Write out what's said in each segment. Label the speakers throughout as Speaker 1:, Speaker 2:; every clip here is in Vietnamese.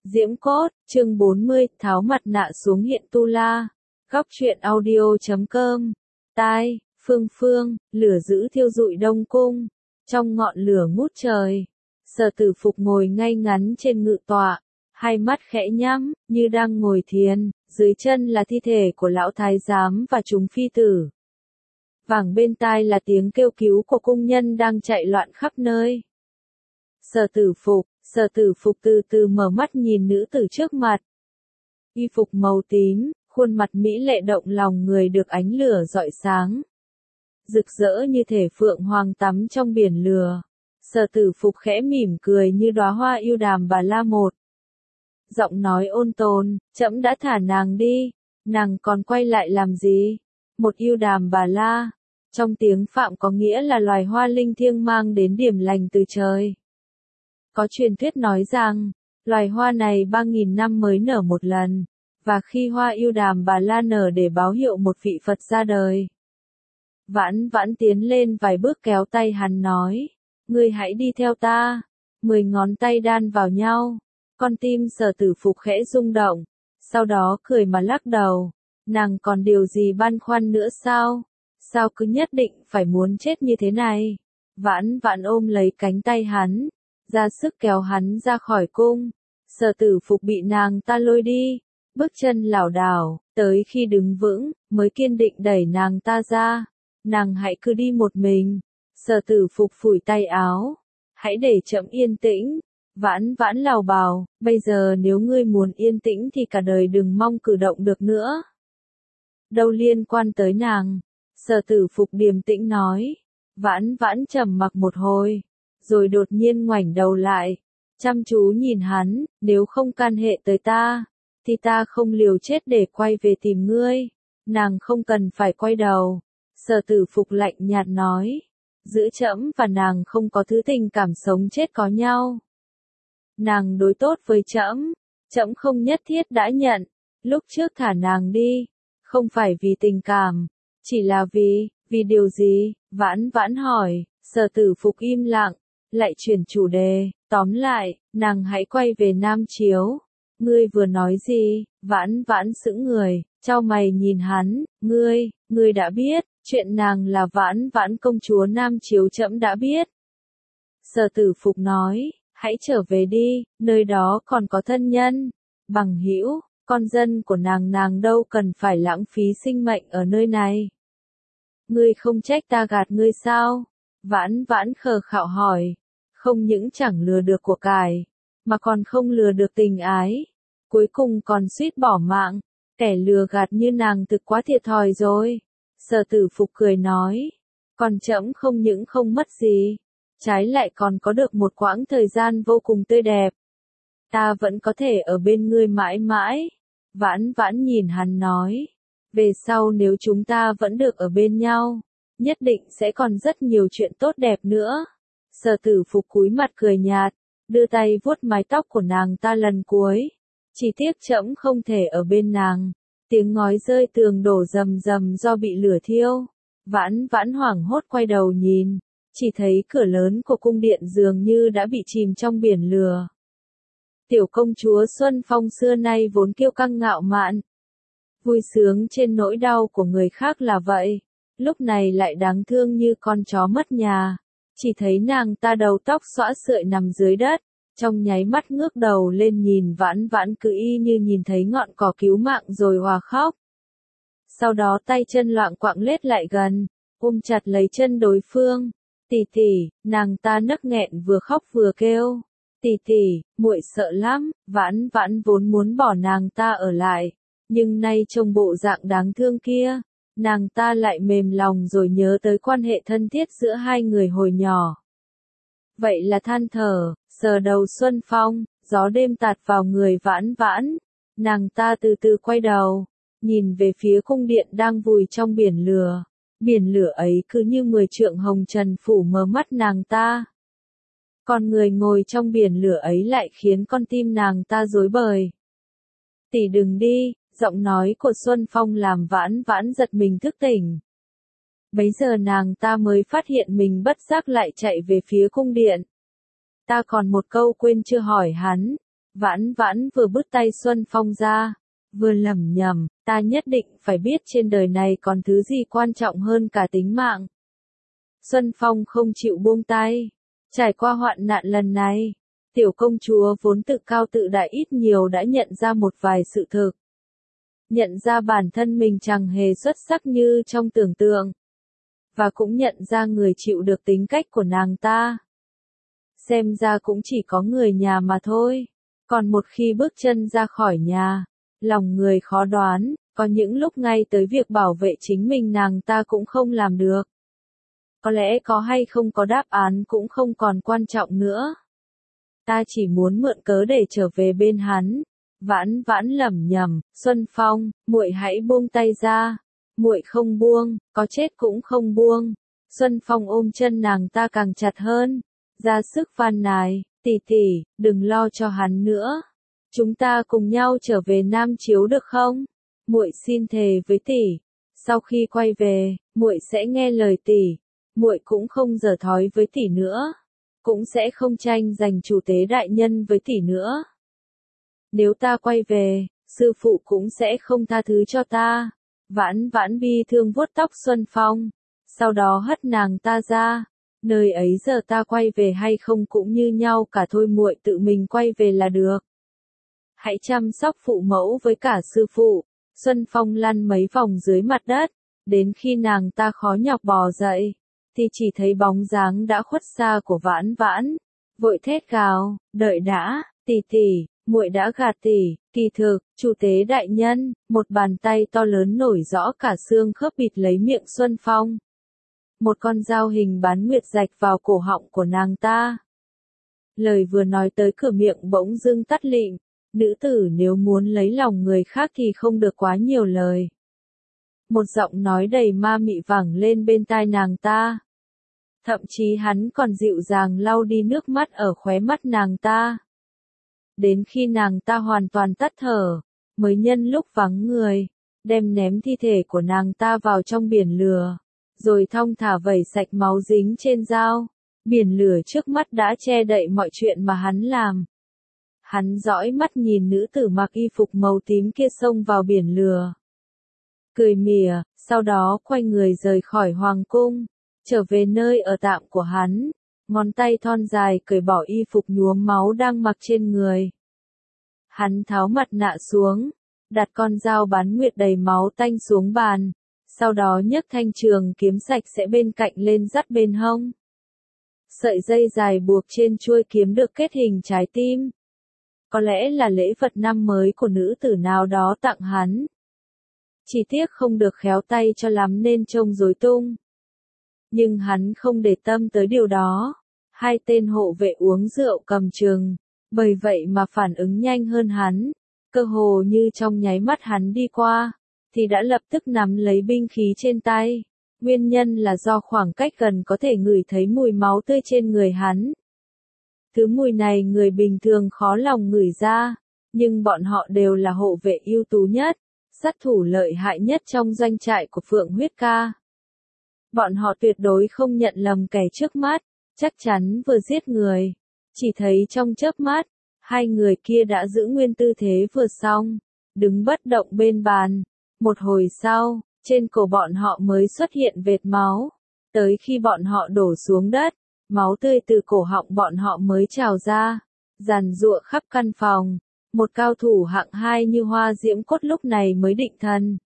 Speaker 1: Diễm Cốt, chương 40, tháo mặt nạ xuống hiện tu la. Góc truyện audio.com. Tai, Phương Phương, lửa dữ thiêu rụi Đông Cung. Trong ngọn lửa ngút trời, Sở Tử Phục ngồi ngay ngắn trên ngự tọa, hai mắt khẽ nhắm, như đang ngồi thiền, dưới chân là thi thể của lão thái giám và chúng phi tử. Vẳng bên tai là tiếng kêu cứu của cung nhân đang chạy loạn khắp nơi. Sở Tử Phục từ từ mở mắt nhìn nữ tử trước mặt. Y phục màu tím, khuôn mặt mỹ lệ động lòng người được ánh lửa rọi sáng. Rực rỡ như thể phượng hoàng tắm trong biển lửa. Sở Tử Phục khẽ mỉm cười như đóa hoa yêu đàm bà la một. Giọng nói ôn tồn, trẫm đã thả nàng đi, nàng còn quay lại làm gì? Một yêu đàm bà la, trong tiếng Phạm có nghĩa là loài hoa linh thiêng mang đến điểm lành từ trời. Có truyền thuyết nói rằng, loài hoa này 3.000 năm mới nở một lần, và khi hoa yêu đàm bà la nở để báo hiệu một vị Phật ra đời. Vãn Vãn tiến lên vài bước kéo tay hắn nói, ngươi hãy đi theo ta. 10 ngón tay đan vào nhau, con tim Sở Tử Phục khẽ rung động, sau đó cười mà lắc đầu, nàng còn điều gì băn khoăn nữa sao? Sao cứ nhất định phải muốn chết như thế này? Vãn Vãn ôm lấy cánh tay hắn, ra sức kéo hắn ra khỏi cung. Sở Tử Phục bị nàng ta lôi đi, bước chân lảo đảo, tới khi đứng vững, mới kiên định đẩy nàng ta ra. Nàng hãy cứ đi một mình. Sở Tử Phục phủi tay áo, hãy để trẫm yên tĩnh. Vãn Vãn lào bào, bây giờ nếu ngươi muốn yên tĩnh thì cả đời đừng mong cử động được nữa. Đâu liên quan tới nàng? Sở Tử Phục điềm tĩnh nói. Vãn Vãn trầm mặc một hồi, rồi đột nhiên ngoảnh đầu lại, chăm chú nhìn hắn, nếu không can hệ tới ta, thì ta không liều chết để quay về tìm ngươi. Nàng không cần phải quay đầu. Sở Tử Phục lạnh nhạt nói, giữa trẫm và nàng không có thứ tình cảm sống chết có nhau. Nàng đối tốt với trẫm, trẫm không nhất thiết đã nhận. Lúc trước thả nàng đi, không phải vì tình cảm, chỉ là vì điều gì? Vãn Vãn hỏi. Sở Tử Phục im lặng, lại chuyển chủ đề, tóm lại, nàng hãy quay về Nam Chiếu. Ngươi vừa nói gì? Vãn Vãn sững người, chau mày nhìn hắn, ngươi đã biết, chuyện nàng là Vãn Vãn công chúa Nam Chiếu trẫm đã biết. Sở Tử Phục nói, hãy trở về đi, nơi đó còn có thân nhân, bằng hữu, con dân của nàng đâu cần phải lãng phí sinh mệnh ở nơi này. Ngươi không trách ta gạt ngươi sao? Vãn Vãn khờ khạo hỏi, không những chẳng lừa được của cải, mà còn không lừa được tình ái, cuối cùng còn suýt bỏ mạng, kẻ lừa gạt như nàng thực quá thiệt thòi rồi. Sở Tử Phục cười nói, còn trẫm không những không mất gì, trái lại còn có được một quãng thời gian vô cùng tươi đẹp. Ta vẫn có thể ở bên ngươi mãi mãi. Vãn Vãn nhìn hắn nói, về sau nếu chúng ta vẫn được ở bên nhau, nhất định sẽ còn rất nhiều chuyện tốt đẹp nữa. Sở Tử Phục cúi mặt cười nhạt, đưa tay vuốt mái tóc của nàng ta lần cuối. Chỉ tiếc trẫm không thể ở bên nàng. Tiếng ngói rơi tường đổ rầm rầm do bị lửa thiêu. Vãn Vãn hoảng hốt quay đầu nhìn, chỉ thấy cửa lớn của cung điện dường như đã bị chìm trong biển lửa. Tiểu công chúa Xuân Phong xưa nay vốn kiêu căng ngạo mạn, vui sướng trên nỗi đau của người khác là vậy, lúc này lại đáng thương như con chó mất nhà. Chỉ thấy nàng ta đầu tóc xõa sợi nằm dưới đất, trong nháy mắt ngước đầu lên nhìn Vãn Vãn cứ y như nhìn thấy ngọn cỏ cứu mạng rồi hòa khóc. Sau đó tay chân loạng quạng lết lại gần, ôm chặt lấy chân đối phương. Tỷ tỷ, nàng ta nấc nghẹn vừa khóc vừa kêu. Tỷ tỷ, muội sợ lắm. Vãn Vãn vốn muốn bỏ nàng ta ở lại, nhưng nay trông bộ dạng đáng thương kia, nàng ta lại mềm lòng rồi nhớ tới quan hệ thân thiết giữa hai người hồi nhỏ. Vậy là than thở, sờ đầu Xuân Phong, gió đêm tạt vào người Vãn Vãn. Nàng ta từ từ quay đầu, nhìn về phía cung điện đang vùi trong biển lửa. Biển lửa ấy cứ như 10 trượng hồng trần phủ mờ mắt nàng ta. Còn người ngồi trong biển lửa ấy lại khiến con tim nàng ta rối bời. Tỷ đừng đi. Giọng nói của Xuân Phong làm Vãn Vãn giật mình thức tỉnh. Bấy giờ nàng ta mới phát hiện mình bất giác lại chạy về phía cung điện. Ta còn một câu quên chưa hỏi hắn. Vãn Vãn vừa bứt tay Xuân Phong ra, vừa lẩm nhẩm, ta nhất định phải biết trên đời này còn thứ gì quan trọng hơn cả tính mạng. Xuân Phong không chịu buông tay. Trải qua hoạn nạn lần này, tiểu công chúa vốn tự cao tự đại ít nhiều đã nhận ra một vài sự thực. Nhận ra bản thân mình chẳng hề xuất sắc như trong tưởng tượng. Và cũng nhận ra người chịu được tính cách của nàng ta. Xem ra cũng chỉ có người nhà mà thôi. Còn một khi bước chân ra khỏi nhà, lòng người khó đoán, có những lúc ngay tới việc bảo vệ chính mình nàng ta cũng không làm được. Có lẽ có hay không có đáp án cũng không còn quan trọng nữa. Ta chỉ muốn mượn cớ để trở về bên hắn. Vãn Vãn lẩm nhẩm, Xuân Phong, muội hãy buông tay ra. Muội không buông, có chết cũng không buông. Xuân Phong ôm chân nàng ta càng chặt hơn, ra sức van nài, tỷ tỷ, đừng lo cho hắn nữa. Chúng ta cùng nhau trở về Nam Chiếu được không? Muội xin thề với tỷ, sau khi quay về, muội sẽ nghe lời tỷ. Muội cũng không giở thói với tỷ nữa, cũng sẽ không tranh giành chủ tế đại nhân với tỷ nữa. Nếu ta quay về, sư phụ cũng sẽ không tha thứ cho ta. Vãn Vãn bi thương vuốt tóc Xuân Phong, sau đó hất nàng ta ra. Nơi ấy giờ ta quay về hay không cũng như nhau cả thôi, muội tự mình quay về là được. Hãy chăm sóc phụ mẫu với cả sư phụ. Xuân Phong lăn mấy vòng dưới mặt đất, đến khi nàng ta khó nhọc bò dậy, thì chỉ thấy bóng dáng đã khuất xa của Vãn Vãn. Vội thét gào, đợi đã, tỷ tỷ, muội đã gạt tỷ. Kỳ thực, chủ tế đại nhân, một bàn tay to lớn nổi rõ cả xương khớp bịt lấy miệng Xuân Phong. Một con dao hình bán nguyệt rạch vào cổ họng của nàng ta. Lời vừa nói tới cửa miệng bỗng dưng tắt lịm. Nữ tử nếu muốn lấy lòng người khác thì không được quá nhiều lời. Một giọng nói đầy ma mị vẳng lên bên tai nàng ta. Thậm chí hắn còn dịu dàng lau đi nước mắt ở khóe mắt nàng ta. Đến khi nàng ta hoàn toàn tắt thở, mới nhân lúc vắng người, đem ném thi thể của nàng ta vào trong biển lửa, rồi thong thả vẩy sạch máu dính trên dao. Biển lửa trước mắt đã che đậy mọi chuyện mà hắn làm. Hắn dõi mắt nhìn nữ tử mặc y phục màu tím kia xông vào biển lửa. Cười mỉa, sau đó quay người rời khỏi hoàng cung, trở về nơi ở tạm của hắn. Ngón tay thon dài cởi bỏ y phục nhuốm máu đang mặc trên người. Hắn tháo mặt nạ xuống, đặt con dao bán nguyệt đầy máu tanh xuống bàn, sau đó nhấc thanh trường kiếm sạch sẽ bên cạnh lên dắt bên hông. Sợi dây dài buộc trên chuôi kiếm được kết hình trái tim. Có lẽ là lễ vật năm mới của nữ tử nào đó tặng hắn. Chỉ tiếc không được khéo tay cho lắm nên trông rối tung. Nhưng hắn không để tâm tới điều đó. Hai tên hộ vệ uống rượu cầm chừng, bởi vậy mà phản ứng nhanh hơn hắn. Cơ hồ như trong nháy mắt hắn đi qua, thì đã lập tức nắm lấy binh khí trên tay. Nguyên nhân là do khoảng cách gần có thể ngửi thấy mùi máu tươi trên người hắn. Thứ mùi này người bình thường khó lòng ngửi ra, nhưng bọn họ đều là hộ vệ ưu tú nhất, sát thủ lợi hại nhất trong doanh trại của Phượng Huyết Ca. Bọn họ tuyệt đối không nhận lầm kẻ trước mắt, chắc chắn vừa giết người. Chỉ thấy trong chớp mắt, hai người kia đã giữ nguyên tư thế vừa xong, đứng bất động bên bàn. Một hồi sau, trên cổ bọn họ mới xuất hiện vệt máu. Tới khi bọn họ đổ xuống đất, máu tươi từ cổ họng bọn họ mới trào ra, giàn giụa khắp căn phòng. Một cao thủ hạng hai như Hoa Diễm Cốt lúc này mới định thần.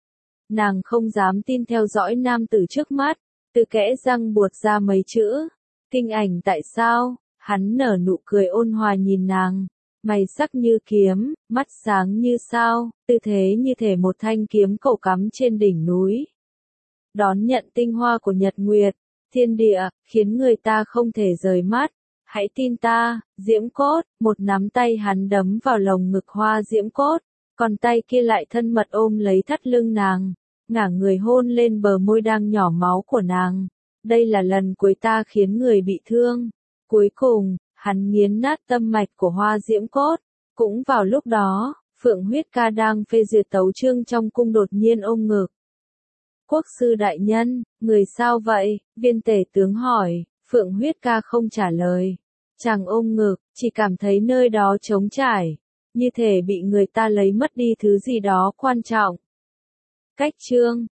Speaker 1: Nàng không dám tin theo dõi nam tử trước mắt, từ kẽ răng buột ra mấy chữ. Kinh ảnh tại sao? Hắn nở nụ cười ôn hòa nhìn nàng, mày sắc như kiếm, mắt sáng như sao, tư thế như thể một thanh kiếm cổ cắm trên đỉnh núi. Đón nhận tinh hoa của nhật nguyệt, thiên địa, khiến người ta không thể rời mắt. Hãy tin ta, Diễm Cốt. Một nắm tay hắn đấm vào lồng ngực Hoa Diễm Cốt, còn tay kia lại thân mật ôm lấy thắt lưng nàng, ngả người hôn lên bờ môi đang nhỏ máu của nàng. Đây là lần cuối ta khiến người bị thương. Cuối cùng, hắn nghiến nát tâm mạch của Hoa Diễm Cốt. Cũng vào lúc đó, Phượng Huyết Ca đang phê duyệt tấu chương trong cung đột nhiên ôm ngực. Quốc sư đại nhân, người sao vậy? Viên tể tướng hỏi. Phượng Huyết Ca không trả lời. Chàng ôm ngực, chỉ cảm thấy nơi đó trống trải, như thể bị người ta lấy mất đi thứ gì đó quan trọng. Cách chương